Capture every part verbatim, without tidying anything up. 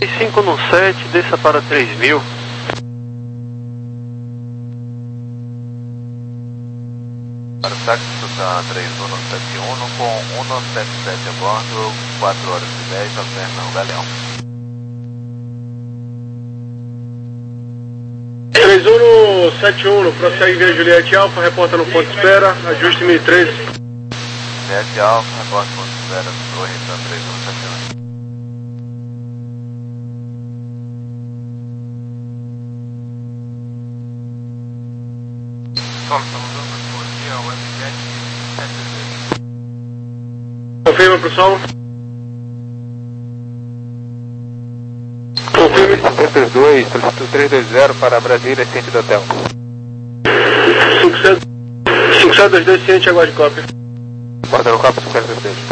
cinco no sete, desça para três mil. Para o táxi da três um sete um com cento e setenta e sete a bordo, quatro horas e dez a Fernão Galeão. três um sete um, prossegue via Juliette Alfa, reporta no ponto de espera, ajuste mil e treze. Juliette Alfa, reporta no ponto de espera, Torre da três um sete um. Sol, estamos dando bom dia, o Webjet sete dois. Confirma pro sol. Confirme. cinco dois, solicito três dois zero para Brasília, ciente do hotel. cinco sete dois dois, ciente, aguarde cópia. Porta no copo, cinco sete dois dois.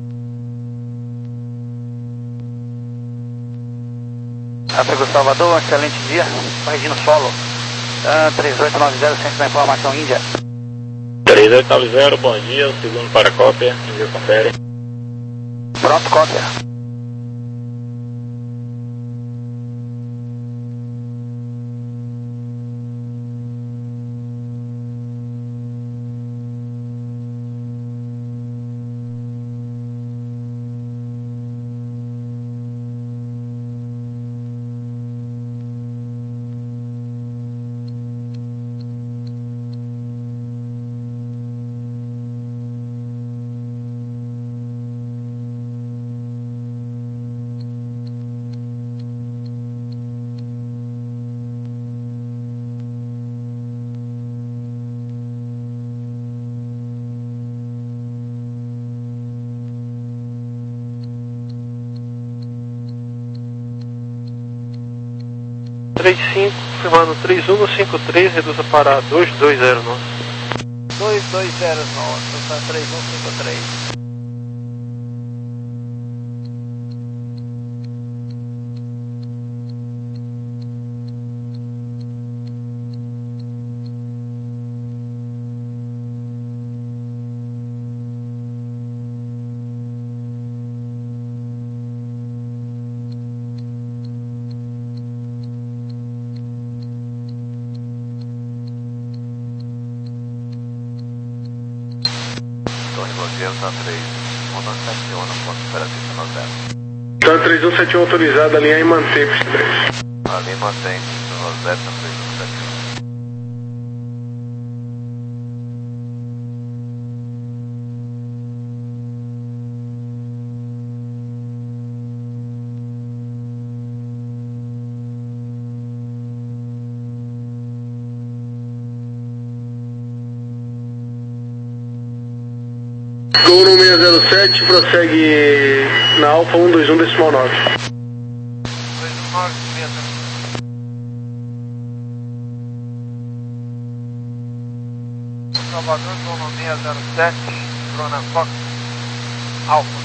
África Salvador, um excelente dia. Corrigindo solo. Uh, três oito nove zero, centro da informação Índia. três oito nove zero, bom dia, o segundo para cópia, Índia confere. Pronto, cópia. três cinco, confirmando três um no cinco três, reduza para dois dois zero nove. dois dois zero nove, três um cinco três. Torre Blogueiro, tá três um sete um, ponto de espera cinco zero. Tá três um sete um autorizado, alinhar e manter para três. Ali mantém cinco zero, tá três um sete um. Gol no seis zero sete, prossegue na Alfa um dois um decimal nove. dois um nove, mesa. Salvador, gol no seis zero sete, Bruna Fox, Alfa.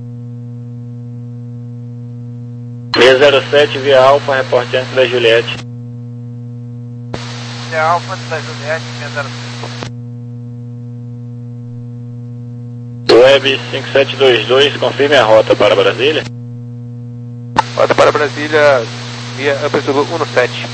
seis zero sete via Alfa, reporte antes da Juliette. É Alfa antes da Juliette, seis zero sete. Web cinco sete dois dois, confirme a rota para Brasília. Rota para Brasília, via Upper Zulu um sete.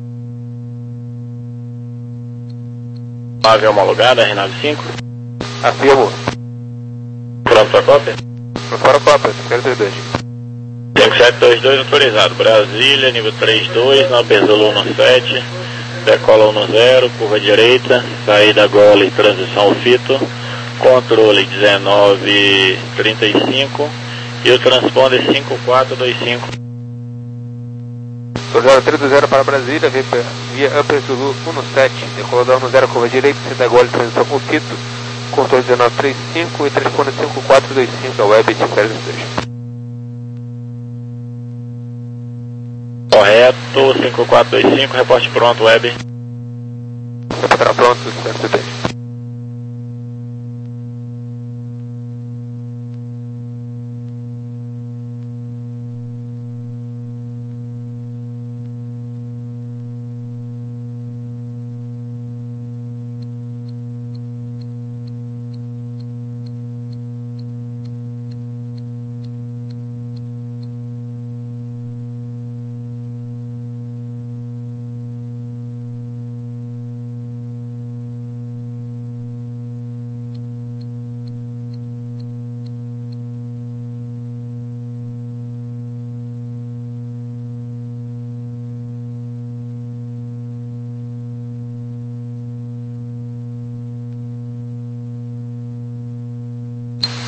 Nave homologada, R nove cinco. Afirmo. Pronto para cópia? Fora Copa, cinco sete dois dois. cinco sete dois dois autorizado. Brasília, nível três dois, na Upper Zulu um sete. Decola um zero, curva direita, saída Gole, transição Fito. Controle dezenove trinta e cinco e o transponder cinco quatro dois cinco. Autorizado três dois zero para Brasília, via, via Upper Zulu um sete, decolador um zero, curva direita, saída Gole, transição com Fito. Controle dezenove trinta e cinco e transponder cinco quatro dois cinco, a Web cinco zero dois. Correto, cinco quatro dois cinco, reporte pronto, Web. Reportará pronto, cinco zero dois.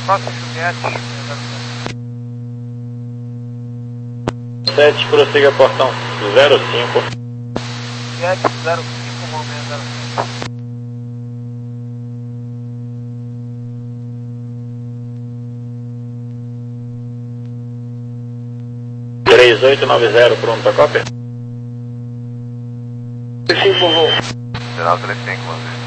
próximo Juliette. sete, prossiga portão zero cinco. Juliette zero cinco, momento zero cinco. três oito nove zero, pronto, a cópia? três cinco, por favor. Geral três cinco, vamos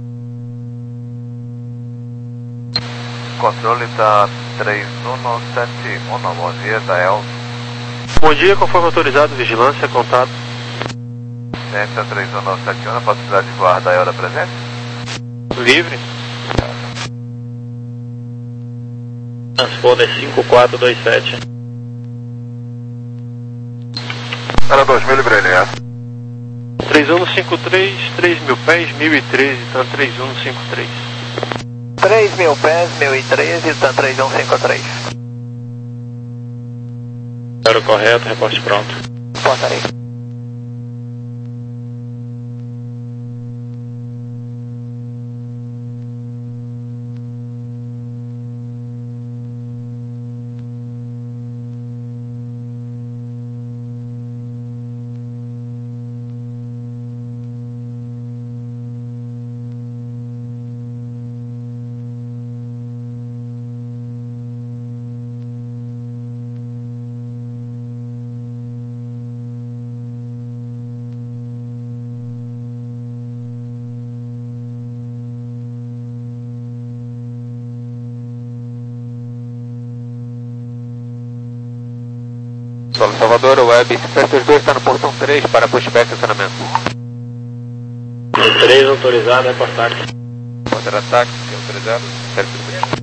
Controle da três um sete um, bom dia, da El. Bom dia, conforme autorizado, vigilância, contato. Ciência três um sete um, possibilidade de voar da El da presente? Livre. Transponder cinco quatro dois sete. Era dois mil, libre L S. três um cinco três, três mil pés, mil e treze, tá três um cinco três. três mil pés, mil e treze, tá três um cinco três. Zero correto, reporte pronto. Porta aí. Solo Salvador, Web cinco dois dois está no portão três para pushback estacionamento. três autorizado, reportar. Contra-ataque, autorizado, certo.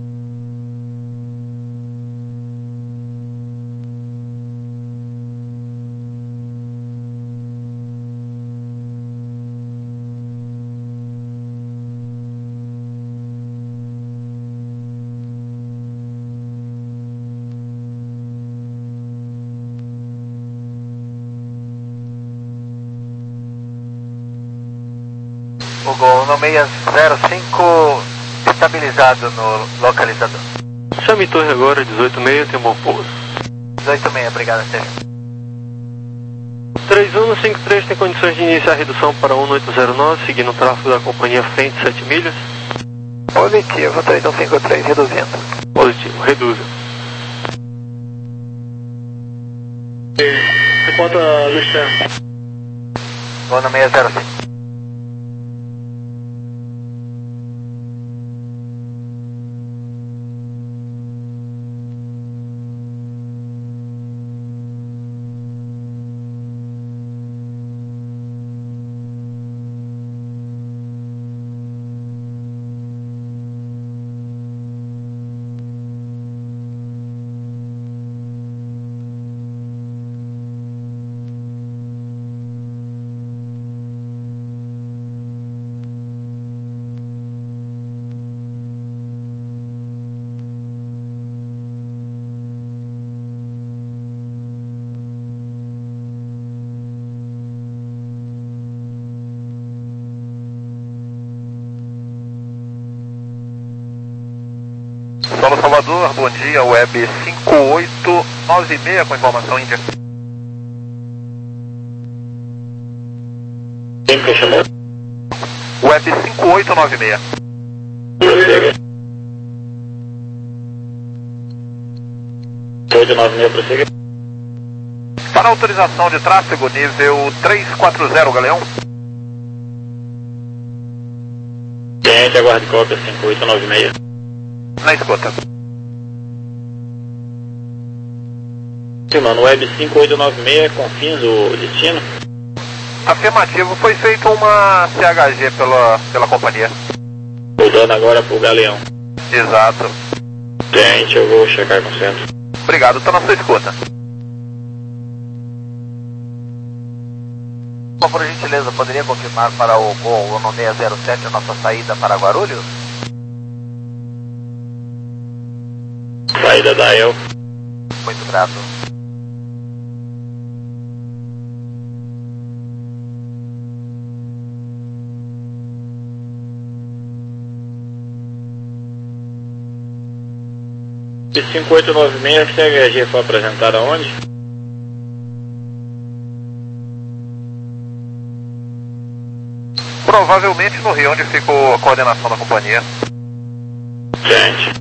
O Gol no seis zero cinco estabilizado no localizador. Chame torre agora, dezoito seis, tem um bom pouso. dezoito seis, obrigado, Sérgio. três um cinco três tem condições de iniciar a redução para um oito zero nove, seguindo o tráfego da companhia frente sete milhas. Positivo, três um cinco três, reduzindo. Positivo, reduza. Você conta no externo. Gol no seis zero cinco. Solo Salvador, bom dia, Web cinco oito nove seis com informação Índia. Quem que chamou? Web cinco oito nove seis. Prossiga. oito nove seis, prossiga. Para autorização de tráfego, nível três quatro zero, Galeão. Cliente, aguarde cópia cinco oito nove seis. Na escuta. Sim, mano, Web cinco oito nove seis, confins o destino? Afirmativo, foi feita uma C H G pela, pela companhia. Mudando agora pro Galeão. Exato. Cliente, eu vou checar com o centro. Obrigado, estou na sua escuta. Por gentileza, poderia confirmar para o Gol no seis zero sete a nossa saída para Guarulhos? Saída da E L. Muito grato. cinco oito nove seis, C H G foi apresentada onde? Provavelmente no Rio, onde ficou a coordenação da companhia. Gente.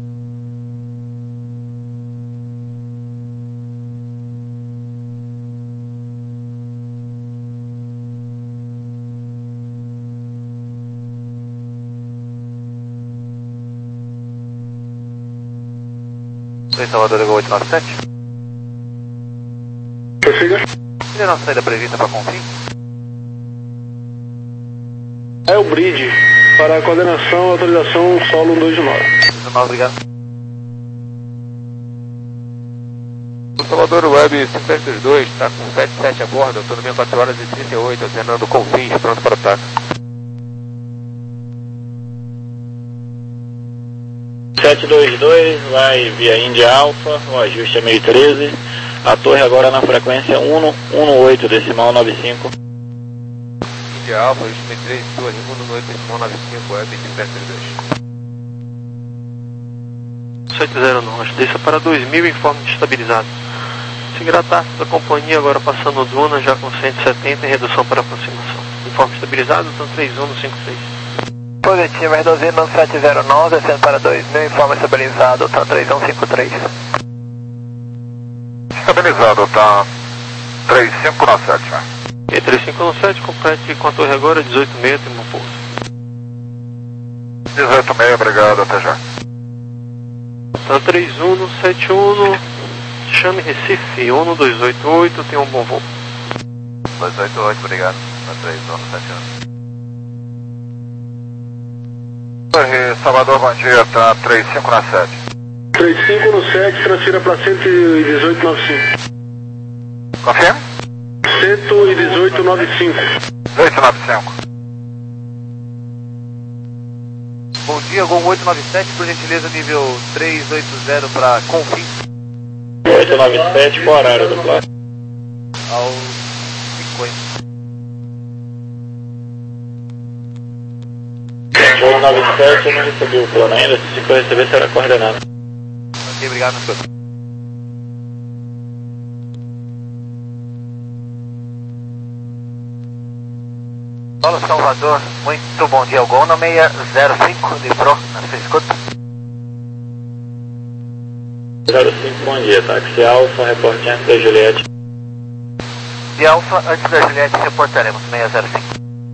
Oi, Salvador, ligou oito nove sete. Prossiga. Qual é a nossa saída prevista para Confim? É o bridge para a coordenação e autorização solo um dois nove. dezenove, obrigado. O Salvador Web cinco sete dois dois está com sete sete a bordo, autonomia quatro horas e trinta e oito, alternando Confins, pronto para ataque. sete dois dois, vai via India Alpha, o ajuste é meio treze, a torre agora na frequência um um oito, decimal nove cinco. India Alpha, ajuste meio treze, torre um um oito, decimal nove cinco, Web cinco sete dois. sete zero nove, desça para dois mil, informe de estabilizado. Seguirá a taxa da companhia agora passando Duna já com cento e setenta em redução para aproximação. Informe estabilizado, então três um cinco seis. Positivo, reduzindo sete zero nove, descendo para dois mil, informe estabilizado, tá três um cinco três. Estabilizado, tá três cinco nove sete. E três cinco nove sete, complete com a torre agora, dezoito seis, tem um pouso. dezoito seis, obrigado, até já. Tá três um sete um, chame Recife, um dois oito oito, tem um bom voo. dois oito oito, obrigado, tá três um sete um. Torre Salvador, bom dia, tá três cinco nove sete. três cinco nove sete, transfira para cento e dezoito noventa e cinco. Confirma? cento e dezoito noventa e cinco. oito nove cinco. Bom dia, Gol oito nove sete, por gentileza, nível três oito zero para Confim. oito nove sete, qual horário do plano? Ao cinquenta. oito nove sete, eu não recebi o plano ainda, se for receber será coordenado. Ok, obrigado, meu senhor. Paulo Salvador, muito bom dia, Gol no seis zero cinco, livrou na sua escuta. zero cinco, bom dia, táxi Alfa, reporte antes da Juliette. De Alfa, antes da Juliette, reportaremos seis zero cinco.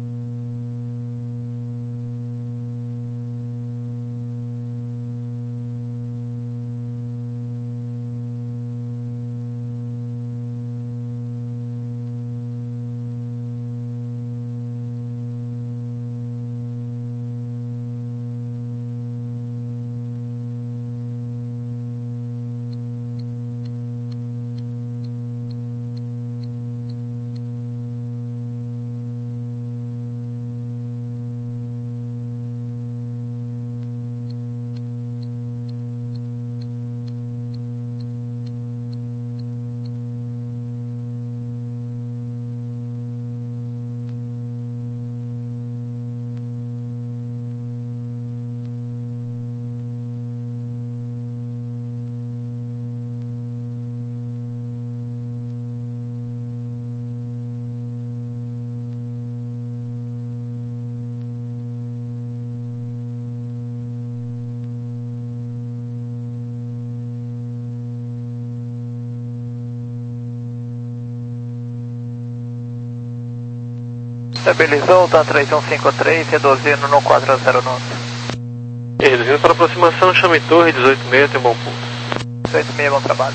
Estabilizou, tá três um cinco três, reduzindo no quatro zero nove. E reduzindo para aproximação, chame torre, dezoito seis, tem um bom ponto. dezoito seis, bom trabalho.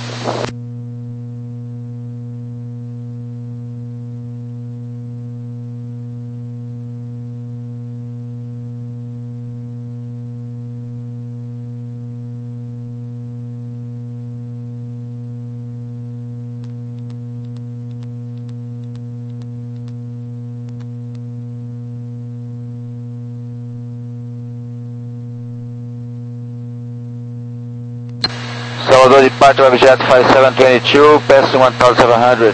Salvador departure Webjet five seven two two, passing one thousand seven hundred.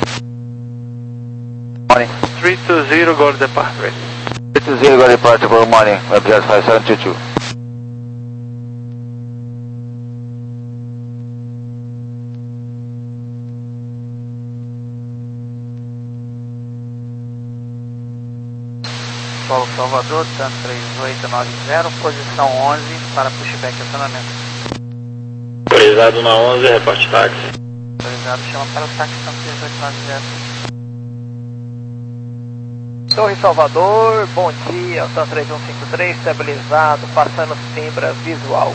Morning. three two zero, go to departure. three two zero, go departure, good morning, Webjet five seven two two. Solo Salvador, TAN três oito nove zero, posição onze para pushback e acionamento. Autorizado na onze, reporte táxi. Autorizado, chama para o táxi TAN três oito nove zero. Torre Salvador, bom dia, TAN três um cinco três, estabilizado, passando Simbra visual.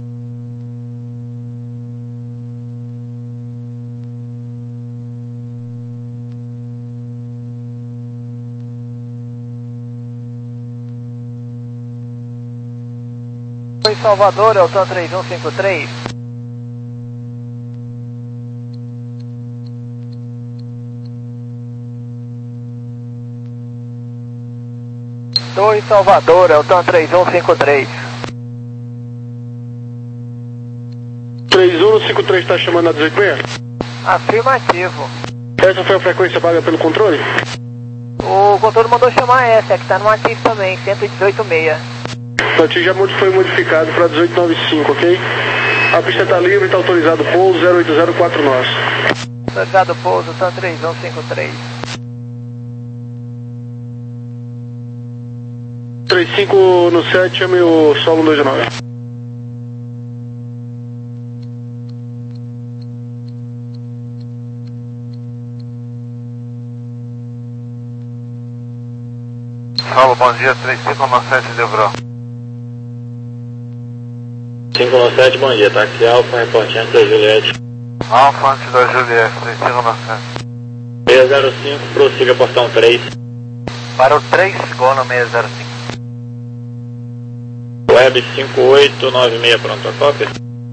Torre Salvador, é o TAN três um cinco três. Torre Salvador, é o TAN três um cinco três. três um cinco três está chamando a dezoito seis? Afirmativo. Essa foi a frequência paga pelo controle? O controle mandou chamar essa, que está no ativo também, cento e dezoito seis. O ativo já foi modificado para dezoito noventa e cinco, ok? A pista está livre e está autorizado o pouso zero oito zero quatro nosso. Autorizado o pouso, TAN três um cinco três. três cinco no sete, chame o Solo dois nove. Solo, bom dia, três cinco no sete, Devró. cinco nove sete, bom dia, táxi Alfa, reporte antes da Juliette. Alfa antes da Juliette, três cinco no sete. seis zero cinco, prossiga portão três. Para o três, gol no seis zero cinco. Web cinco oito nove seis, pronto, a cópia.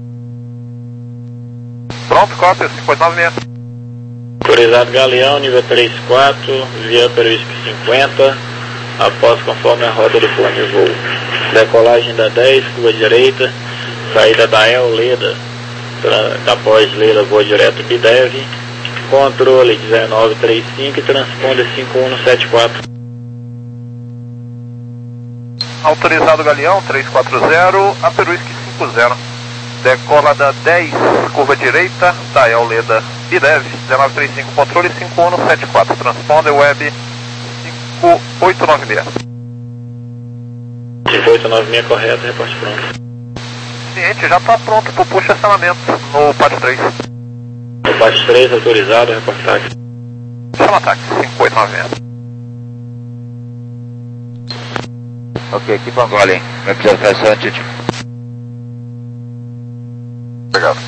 Pronto, cópia, cinco oito nove seis. Autorizado Galeão, nível três quatro, via Peruísque cinquenta, após conforme a rota do plano de voo. Decolagem da dez, curva direita, saída da El Leda, após Leda, voa direto Bidev, controle dezenove trinta e cinco e transponder cinco um no sete quatro. Autorizado Galeão, três quatro zero, a Peruísque cinco zero. Decola da dez, curva direita, da El Leda Bidev, dezenove trinta e cinco, controle cinco um no sete quatro, transponder web cinco oito nove seis. cinco oito nove seis, correto, reporte pronto. Ciente, já está pronto para o push acionamento no P A T três. No P A T três, autorizado, reporte táxi. Chama táxi, cinco oito nove seis. Ok, keep on calling. Observação altitude. Obrigado.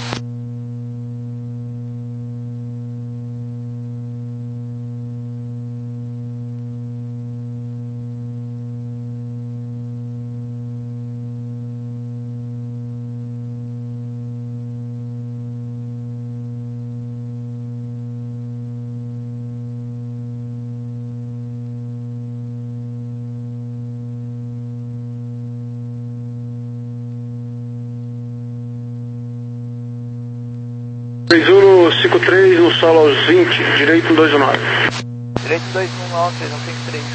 três um no cinco três, no solo aos vinte, direito no dois nove. Direito dois um nove, três um cinco três.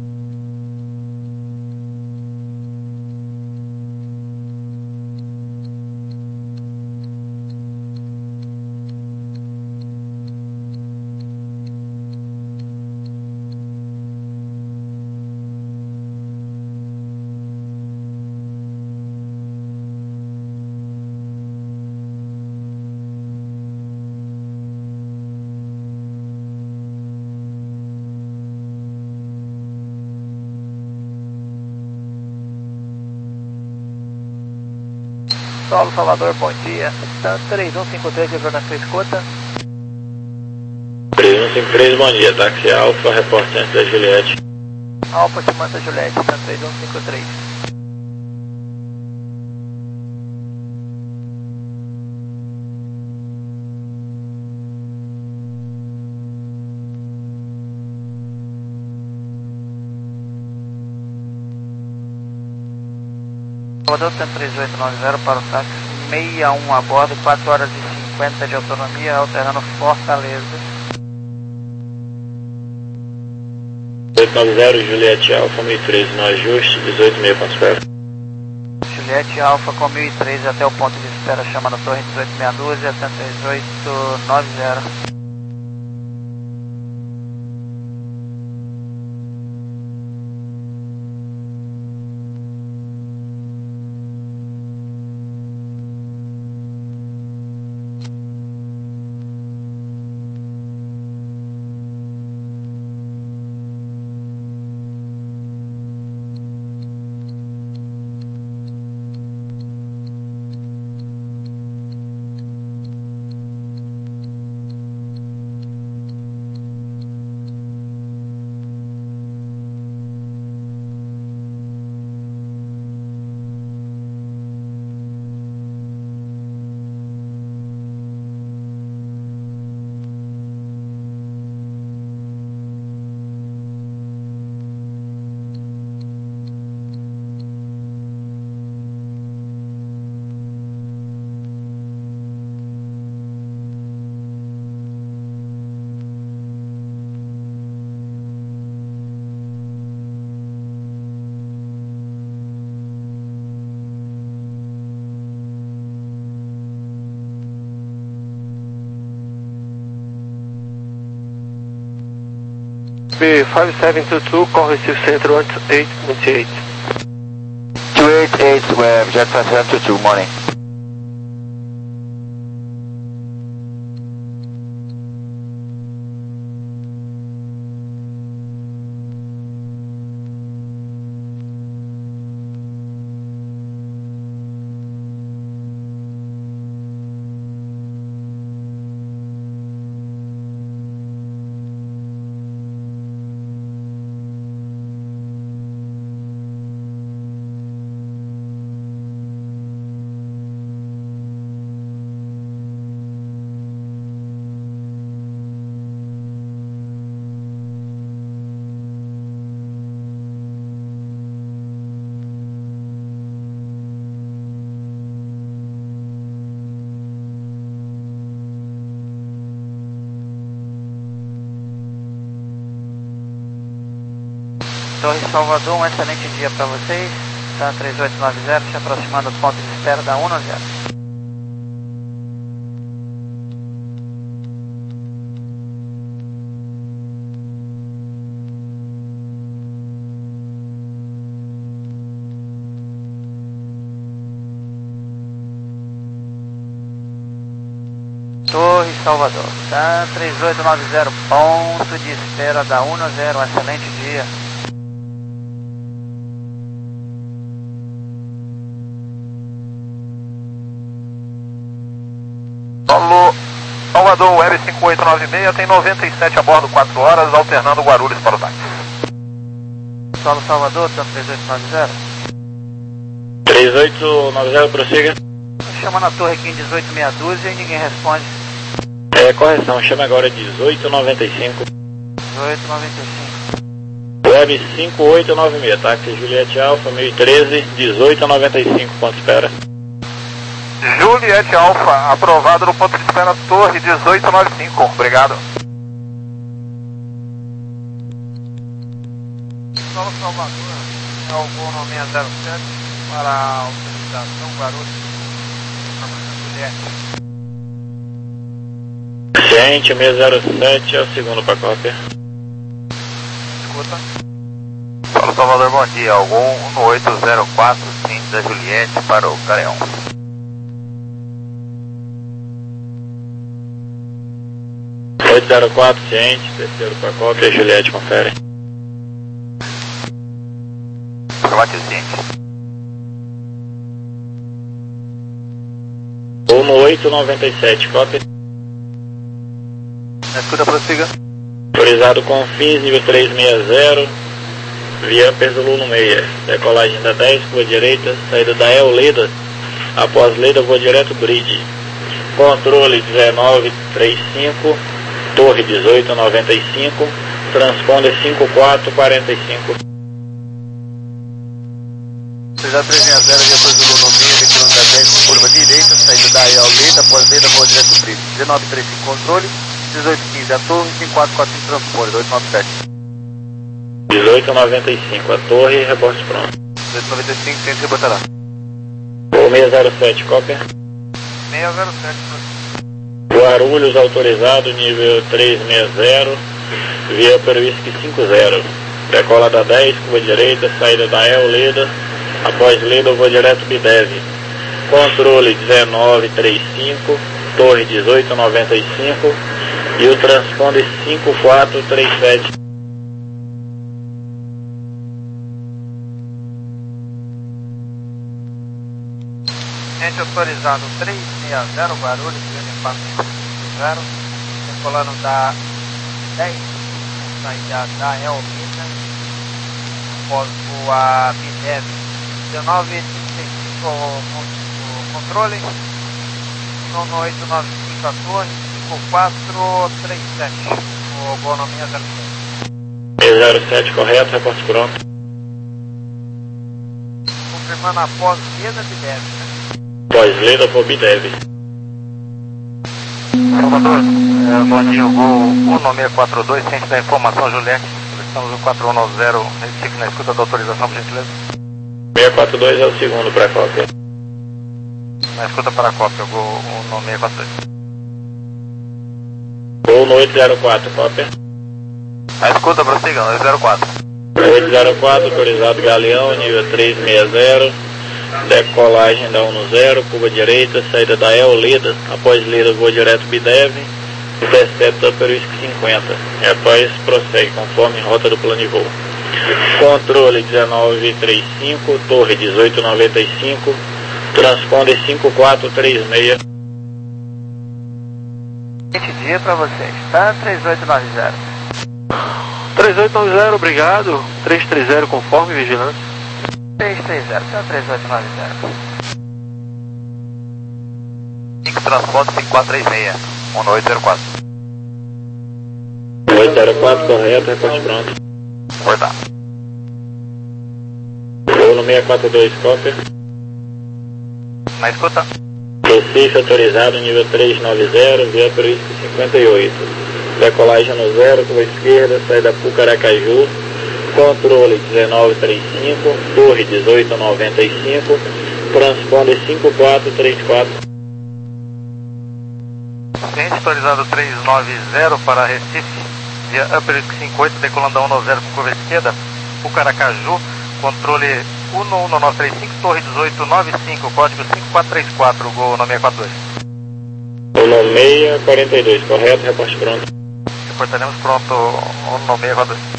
Solo Salvador, bom dia. TAN três um cinco três, livrou na sua escuta. três um cinco três, bom dia, táxi Alfa, reporte antes da Juliette. Alfa, chamando a Juliette, TAN três um cinco três. Salvador, TAN três oito nove zero para o táxi sessenta e um a bordo, quatro horas e cinquenta de autonomia, alternando Fortaleza. oito nove zero, Juliette Alfa, mil e treze no ajuste, dezoito seis, ponto espera. Juliette Alfa com mil e treze até o ponto de espera, chama na torre dezoito meia dúzia, TAN três oito nove zero. B five seven two two, call receive center one eight two eight. two eight eight, web, Jet five seven two two, morning. Torre Salvador, um excelente dia para vocês. Tá três oito nove zero, se aproximando do ponto de espera da um nove zero. Torre Salvador, tá três oito nove zero, ponto de espera da um nove zero, um excelente dia. Solo Salvador, Web cinco oito nove seis, tem noventa e sete a bordo, quatro horas, alternando Guarulhos para o táxi. Solo Salvador, tá três oito nove zero. três oito nove zero, prossiga. Chamando a torre aqui em dezoito meia dúzia e ninguém responde. É, correção, chama agora dezoito noventa e cinco. dezoito noventa e cinco. Web cinco oito nove seis, táxi Juliette Alfa, mil e treze, dezoito noventa e cinco, ponto espera. Juliette Alfa, aprovado no ponto de espera, torre dezoito noventa e cinco, obrigado. Solo Salvador, é o voo no seis zero sete para a autorização Guarulhos. Juliette. Ciente, seis zero sete é o segundo para cópia. Escuta. Solo Salvador, bom dia, algum um no oito zero quatro, sim, da Juliette para o Careão. oito zero quatro, ciente, terceiro para cópia, Juliette, confere. Combate ciente. Ou no oito noventa e sete, cópia. Escuta, prossiga. Autorizado com fins, nível trezentos e sessenta, via Perzolo no meia. Decolagem da dez, curva direita, saída da El Leda. Após Leda, voo direto Bridge. Controle dezenove trinta e cinco, torre dezoito noventa e cinco, transponder cinco quatro quarenta e cinco. Autorizado trezentos e sessenta, via Perzolo no meia, decolagem da dez, curva direita, saída da El Leda, após Leda, voo direto Bridge. dezenove trinta e cinco, controle. dezoito quinze a torre, cinco quatro quatro cinco transporte, oito nove sete. dezoito noventa e cinco a torre, reporte pronto. dezoito noventa e cinco, tem que rebotará. Ou seis zero sete, cópia. seis zero sete. Guarulhos autorizado, nível trezentos e sessenta, via Peruísque cinco zero. Decola da dez, curva direita, saída da El Leda. Após Leda, voo direto Bidev. Controle dezenove trinta e cinco, torre dezoito noventa e cinco. E o transponder cinco quatro três sete. Gente autorizado trezentos e sessenta, Guarulhos, cinco zero, decolando da dez, saída da El Leda, após a Bidev, dezenove trinta e cinco, o controle, nono oito nove cinco a torre, cinco quatro três sete, o voo no seis zero sete. seis zero sete, correto, reporte pronto. Confirmando após Leda Bidev, né? Após Leda, vou Bidev. Salvador, é, bom dia, o voo um nove seis quatro dois, ciente da informação, Juliette. Estamos no quatro um nove zero, Recife, na escuta da autorização, por gentileza. seis quatro dois é o segundo para cópia. Na escuta para a cópia, o voo um nove seis quatro dois. Ou no oito zero quatro, cópia. A escuta, prossiga, nove zero quatro. oito zero quatro, autorizado Galeão, nível três seis zero, decolagem da um zero, curva direita, saída da El Lida, após Lida voo direto Bidev, dezessete Upper Whisky cinquenta, e após prossegue conforme rota do plano de voo. Controle dezenove trinta e cinco, torre dezoito noventa e cinco, transponder cinco quatro três seis. Dia para vocês, tá? três oito nove zero. três oito nove zero, obrigado. três três zero conforme, vigilância. três três zero, tá? três oito nove zero. cinco transporte cinco quatro três seis, um oito zero quatro. oito zero quatro, correto, reporte pronto. Cortar. Voo no seis quatro dois, cópia. Na escuta. Recife autorizado, nível três nove zero, via Upper Whisky cinquenta e oito. Decolagem no zero, curva esquerda, saída Pucaracaju, controle dezenove trinta e cinco, torre dezoito noventa e cinco, transponder cinco quatro três quatro. Cliente autorizado três nove zero para Recife, via Upper Whisky cinquenta e oito, decolando a um zero com curva esquerda, Pucaracaju, controle um um nove três cinco, torre dezoito noventa e cinco, código cinco quatro três quatro, gol no seis quatro dois. Voo no seis quarenta e dois, correto, reporte pronto. Reportaremos pronto um no seis quatro dois.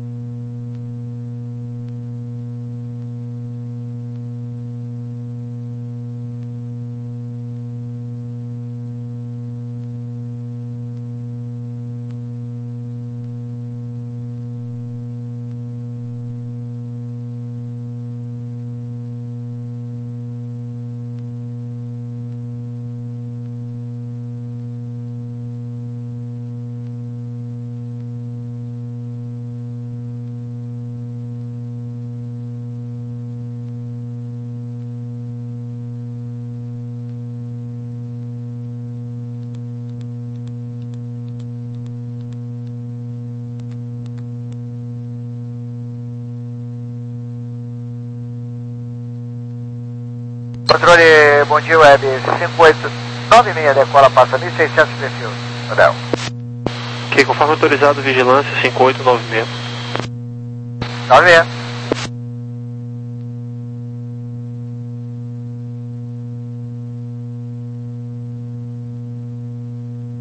Controle, bom dia, web cinco oito nove seis, decola, passa mil e seiscentos perfil. Adel. Ok, conforme autorizado, vigilância cinco oito nove seis. nove seis.